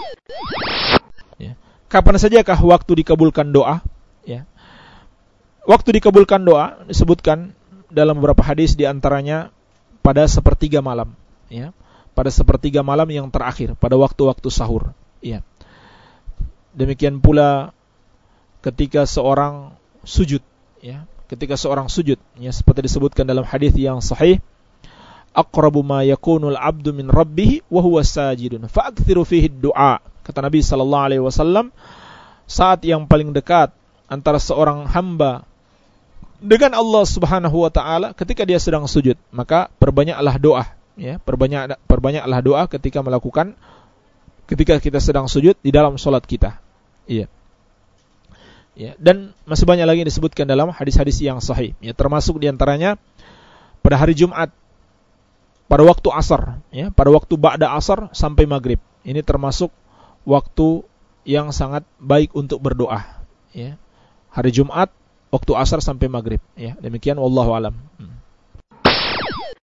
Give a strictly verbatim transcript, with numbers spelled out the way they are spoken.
Ya. Kapan sajakah waktu dikabulkan doa? Ya. Waktu dikabulkan doa disebutkan dalam beberapa hadis, di antaranya pada sepertiga malam, ya. Pada sepertiga malam yang terakhir, pada waktu-waktu sahur, ya. Demikian pula ketika seorang sujud, ya. Ketika seorang sujud, ya, seperti disebutkan dalam hadis yang sahih, aqrabu ma yakunul abdu min rabbih wa huwa sajidun fa'akthiru fihi du'a. Kata Nabi sallallahu alaihi wasallam, saat yang paling dekat antara seorang hamba dengan Allah Subhanahu wa taala ketika dia sedang sujud, maka perbanyaklah doa, ya, perbanyak perbanyaklah doa ketika melakukan ketika kita sedang sujud di dalam salat kita. Iya. Ya, dan masih banyak lagi yang disebutkan dalam hadis-hadis yang sahih, ya, termasuk di antaranya pada hari Jumat pada waktu asar, ya, pada waktu ba'da asar sampai maghrib. Ini termasuk waktu yang sangat baik untuk berdoa, ya. Hari Jumat waktu asar sampai maghrib, ya. Demikian wallahu alam.